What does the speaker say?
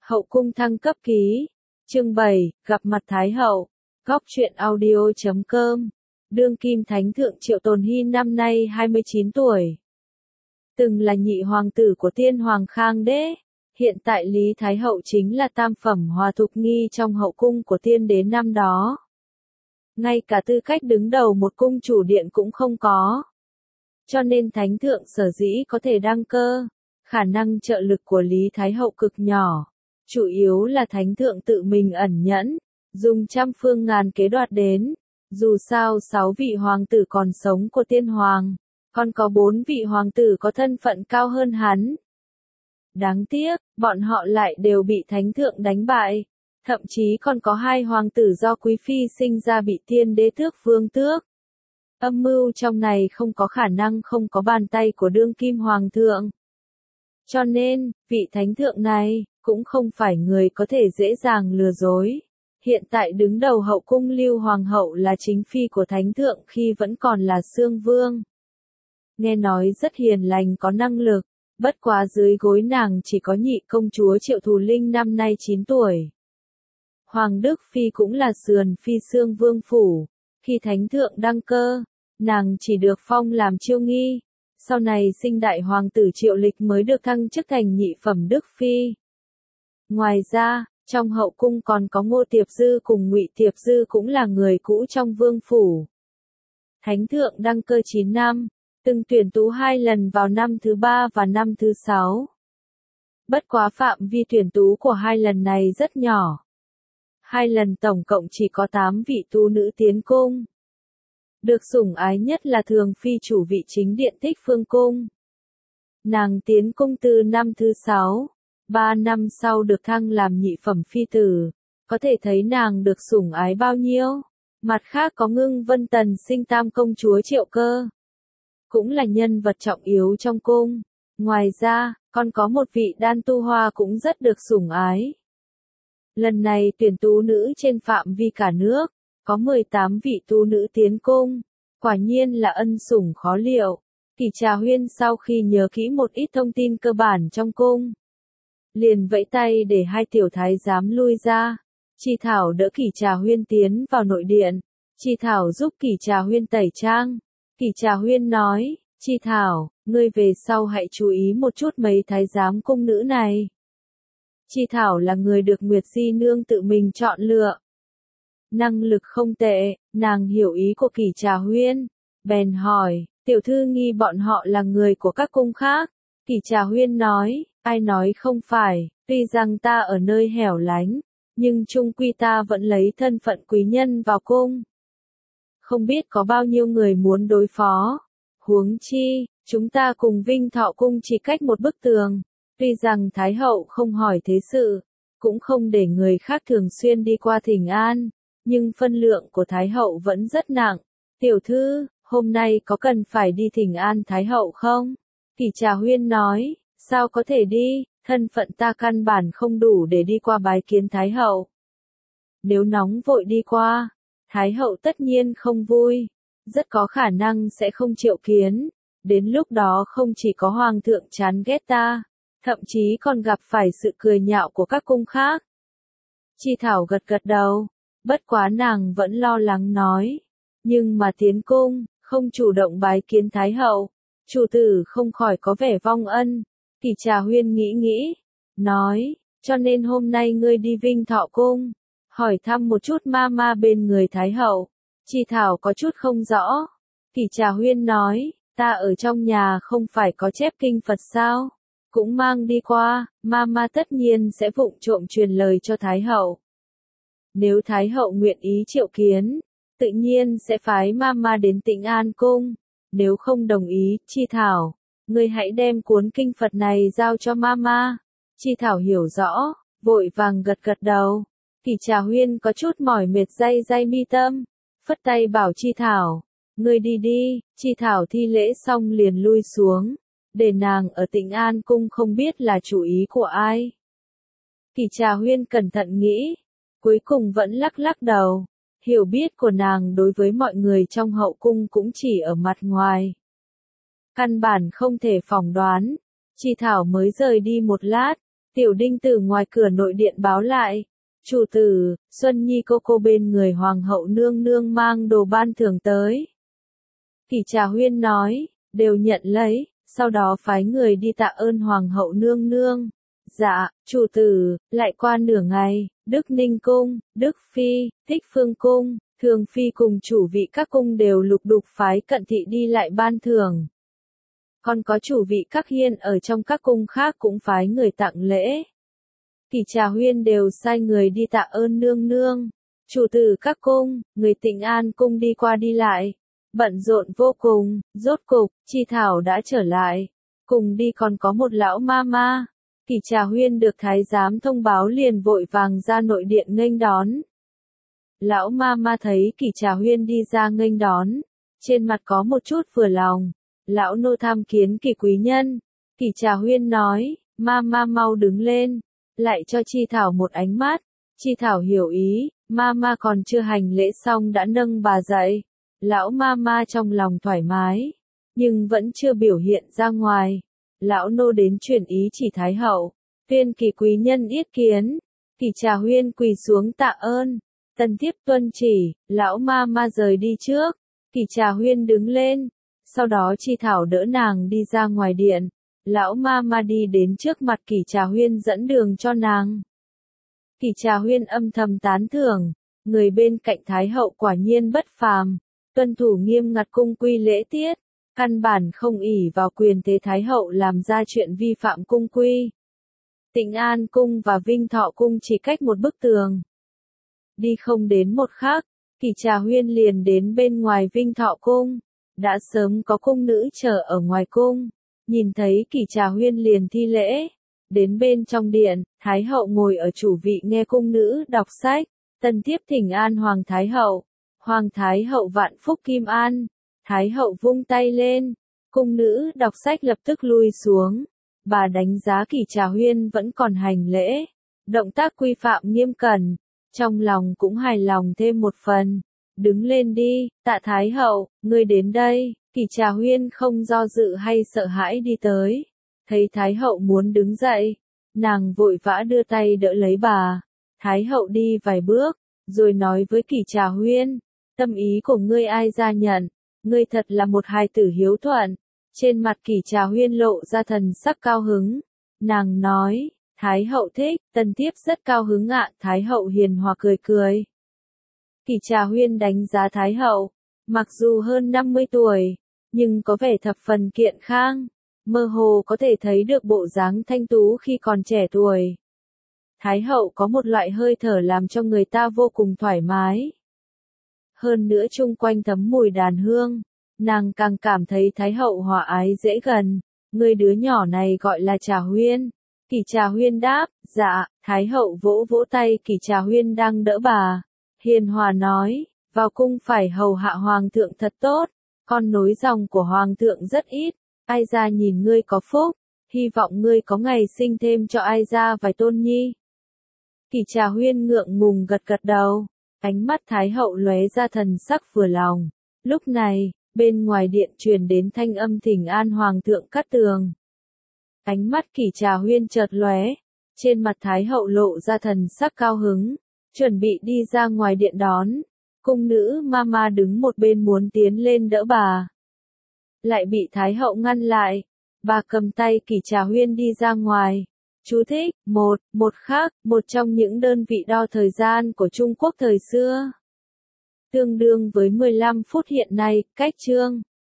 Hậu cung thăng cấp ký. Chương 7, gặp mặt Thái hậu. Góc truyện audio.com. Đương kim thánh thượng Triệu Tồn Hy năm nay 29 tuổi. Từng là nhị hoàng tử của tiên hoàng Khang đế. Hiện tại Lý Thái hậu chính là tam phẩm hòa thục nghi trong hậu cung của tiên đế năm đó. Ngay cả tư cách đứng đầu một cung chủ điện cũng không có. Cho nên thánh thượng sở dĩ có thể đăng cơ. Khả năng trợ lực của Lý Thái hậu cực nhỏ. Chủ yếu là thánh thượng tự mình ẩn nhẫn, dùng trăm phương ngàn kế đoạt đến. Dù sao 6 vị hoàng tử còn sống của tiên hoàng, còn có 4 vị hoàng tử có thân phận cao hơn hắn. Đáng tiếc, bọn họ lại đều bị thánh thượng đánh bại. Thậm chí còn có 2 hoàng tử do quý phi sinh ra bị tiên đế tước vương tước. Âm mưu trong này không có khả năng không có bàn tay của đương kim hoàng thượng. Cho nên, vị thánh thượng này, cũng không phải người có thể dễ dàng lừa dối. Hiện tại đứng đầu hậu cung Lưu Hoàng hậu là chính phi của thánh thượng khi vẫn còn là Xương Vương. Nghe nói rất hiền lành có năng lực, bất quá dưới gối nàng chỉ có nhị công chúa Triệu Thù Linh năm nay 9 tuổi. Hoàng Đức Phi cũng là sườn phi Xương Vương phủ, khi thánh thượng đăng cơ, nàng chỉ được phong làm chiêu nghi. Sau này sinh đại hoàng tử Triệu Lịch mới được thăng chức thành nhị phẩm Đức Phi. Ngoài ra, trong hậu cung còn có Ngô Tiệp Dư cùng Ngụy Tiệp Dư cũng là người cũ trong vương phủ. Thánh thượng đăng cơ 9 năm, từng tuyển tú 2 lần vào năm thứ 3 và năm thứ 6. Bất quá phạm vi tuyển tú của 2 lần này rất nhỏ. 2 lần tổng cộng chỉ có 8 vị tú nữ tiến cung. Được sủng ái nhất là thường phi chủ vị chính điện Thích Phương Cung. Nàng tiến cung từ năm thứ 6, 3 năm sau được thăng làm nhị phẩm phi tử, có thể thấy nàng được sủng ái bao nhiêu. Mặt khác có Ngưng Vân Tần sinh tam công chúa Triệu Cơ, cũng là nhân vật trọng yếu trong cung. Ngoài ra, còn có một vị Đan Tu Hoa cũng rất được sủng ái. Lần này tuyển tú nữ trên phạm vi cả nước, có 18 vị tú nữ tiến cung, quả nhiên là ân sủng khó liệu. Kỷ Trà Huyên sau khi nhớ kỹ một ít thông tin cơ bản trong cung, liền vẫy tay để 2 tiểu thái giám lui ra. Chi Thảo đỡ Kỷ Trà Huyên tiến vào nội điện. Chi Thảo giúp Kỷ Trà Huyên tẩy trang. Kỷ Trà Huyên nói, Chi Thảo, ngươi về sau hãy chú ý một chút mấy thái giám cung nữ này. Chi Thảo là người được Nguyệt Di Nương tự mình chọn lựa. Năng lực không tệ, nàng hiểu ý của Kỷ Trà Huyên. Bèn hỏi, tiểu thư nghi bọn họ là người của các cung khác. Kỷ Trà Huyên nói, ai nói không phải, tuy rằng ta ở nơi hẻo lánh, nhưng chung quy ta vẫn lấy thân phận quý nhân vào cung. Không biết có bao nhiêu người muốn đối phó. Huống chi, chúng ta cùng Vinh Thọ cung chỉ cách một bức tường. Tuy rằng Thái hậu không hỏi thế sự, cũng không để người khác thường xuyên đi qua thỉnh an, nhưng phân lượng của Thái hậu vẫn rất nặng. Tiểu thư, hôm nay có cần phải đi thỉnh an Thái hậu không? Kỷ Trà Huyên nói, sao có thể đi, thân phận ta căn bản không đủ để đi qua bái kiến Thái hậu. Nếu nóng vội đi qua, Thái hậu tất nhiên không vui, rất có khả năng sẽ không triệu kiến. Đến lúc đó không chỉ có hoàng thượng chán ghét ta, thậm chí còn gặp phải sự cười nhạo của các cung khác. Chi Thảo gật gật đầu, bất quá nàng vẫn lo lắng nói, nhưng mà tiến cung, không chủ động bái kiến Thái hậu, chủ tử không khỏi có vẻ vong ân. Kỷ Trà Huyên nghĩ nghĩ, nói, cho nên hôm nay ngươi đi Vinh Thọ cung, hỏi thăm một chút ma bên người Thái hậu. Chi Thảo có chút không rõ. Kỷ Trà Huyên nói, ta ở trong nhà không phải có chép kinh Phật sao? Cũng mang đi qua, ma tất nhiên sẽ vụng trộm truyền lời cho Thái hậu. Nếu Thái hậu nguyện ý triệu kiến, tự nhiên sẽ phái ma đến Tĩnh An cung. Nếu không đồng ý, Chi Thảo, ngươi hãy đem cuốn kinh Phật này giao cho ma. Chi Thảo hiểu rõ, vội vàng gật gật đầu. Kỷ Trà Huyên có chút mỏi mệt day mi tâm, phất tay bảo Chi Thảo, ngươi đi đi. Chi Thảo thi lễ xong liền lui xuống, để nàng ở Tĩnh An cung không biết là chủ ý của ai. Kỷ Trà Huyên cẩn thận nghĩ, cuối cùng vẫn lắc đầu. Hiểu biết của nàng đối với mọi người trong hậu cung cũng chỉ ở mặt ngoài. Căn bản không thể phỏng đoán. Chi Thảo mới rời đi một lát, Tiểu Đinh từ ngoài cửa nội điện báo lại. Chủ tử, Xuân Nhi cô bên người hoàng hậu nương nương mang đồ ban thưởng tới. Kỷ Trà Huyên nói, đều nhận lấy, sau đó phái người đi tạ ơn hoàng hậu nương nương. Dạ, chủ tử, lại qua nửa ngày, Đức Ninh Cung, Đức Phi, Thích Phương Cung, Thường Phi cùng chủ vị các cung đều lục đục phái cận thị đi lại ban thưởng. Còn có chủ vị các hiên ở trong các cung khác cũng phái người tặng lễ. Kỷ Trà Huyên đều sai người đi tạ ơn nương nương. Chủ tử các cung, người Tịnh An cung đi qua đi lại. Bận rộn vô cùng, rốt cục, Chi Thảo đã trở lại. Cùng đi còn có một lão ma ma. Kỷ Trà Huyên được thái giám thông báo liền vội vàng ra nội điện nghênh đón. Lão ma ma thấy Kỷ Trà Huyên đi ra nghênh đón. Trên mặt có một chút vừa lòng. Lão nô tham kiến Kỷ quý nhân. Kỷ Trà Huyên nói, ma ma mau đứng lên. Lại cho Chi Thảo một ánh mắt. Chi Thảo hiểu ý, ma ma còn chưa hành lễ xong đã nâng bà dậy. Lão ma ma trong lòng thoải mái, nhưng vẫn chưa biểu hiện ra ngoài. Lão nô đến truyền ý chỉ Thái hậu, tuyên Kỷ quý nhân yết kiến. Kỷ Trà Huyên quỳ xuống tạ ơn. Tần thiếp tuân chỉ, lão ma ma rời đi trước. Kỷ Trà Huyên đứng lên, sau đó Chi Thảo đỡ nàng đi ra ngoài điện. Lão ma ma đi đến trước mặt Kỷ Trà Huyên dẫn đường cho nàng. Kỷ Trà Huyên âm thầm tán thưởng, người bên cạnh Thái hậu quả nhiên bất phàm, tuân thủ nghiêm ngặt cung quy lễ tiết, căn bản không ỷ vào quyền thế Thái hậu làm ra chuyện vi phạm cung quy. Tịnh An cung và Vinh Thọ cung chỉ cách một bức tường. Đi không đến một khắc, Kỷ Trà Huyên liền đến bên ngoài Vinh Thọ cung, đã sớm có cung nữ chờ ở ngoài cung. Nhìn thấy Kỷ Trà Huyên liền thi lễ. Đến bên trong điện, Thái hậu ngồi ở chủ vị nghe cung nữ đọc sách. Tần thiếp thỉnh an Hoàng Thái hậu. Hoàng Thái hậu vạn phúc kim an. Thái hậu vung tay lên. Cung nữ đọc sách lập tức lui xuống. Bà đánh giá Kỷ Trà Huyên vẫn còn hành lễ. Động tác quy phạm nghiêm cẩn. Trong lòng cũng hài lòng thêm một phần. Đứng lên đi, tạ Thái hậu, ngươi đến đây. Kỷ Trà Huyên không do dự hay sợ hãi đi tới. Thấy Thái hậu muốn đứng dậy, nàng vội vã đưa tay đỡ lấy bà. Thái hậu đi vài bước, rồi nói với Kỷ Trà Huyên, tâm ý của ngươi ai ra nhận, ngươi thật là một hài tử hiếu thuận. Trên mặt Kỷ Trà Huyên lộ ra thần sắc cao hứng. Nàng nói, Thái hậu thích, tần thiếp rất cao hứng ạ. Thái hậu hiền hòa cười cười. Kỷ Trà Huyên đánh giá Thái hậu, mặc dù hơn 50 tuổi, nhưng có vẻ thập phần kiện khang, mơ hồ có thể thấy được bộ dáng thanh tú khi còn trẻ tuổi. Thái hậu có một loại hơi thở làm cho người ta vô cùng thoải mái. Hơn nữa chung quanh thấm mùi đàn hương, nàng càng cảm thấy Thái hậu hòa ái dễ gần. Người đứa nhỏ này gọi là Trà Huyên. Kỷ Trà Huyên đáp, dạ. Thái hậu vỗ vỗ tay Kỷ Trà Huyên đang đỡ bà. Hiền hòa nói, vào cung phải hầu hạ hoàng thượng thật tốt. Con nối dòng của hoàng thượng rất ít. Ai ra nhìn ngươi có phúc. Hy vọng ngươi có ngày sinh thêm cho ai ra vài tôn nhi. Kỷ Trà Huyên ngượng ngùng gật gật đầu. Ánh mắt Thái hậu lóe ra thần sắc vừa lòng. Lúc này, bên ngoài điện truyền đến thanh âm thỉnh an hoàng thượng Cát Tường. Ánh mắt Kỷ Trà Huyên chợt lóe. Trên mặt Thái hậu lộ ra thần sắc cao hứng. Chuẩn bị đi ra ngoài điện đón. Cung nữ Mama đứng một bên muốn tiến lên đỡ bà. Lại bị Thái hậu ngăn lại. Bà cầm tay Kỷ Trà Huyên đi ra ngoài. Chú thích, một khác, một trong những đơn vị đo thời gian của Trung Quốc thời xưa. Tương đương với 15 phút hiện nay, cách chương.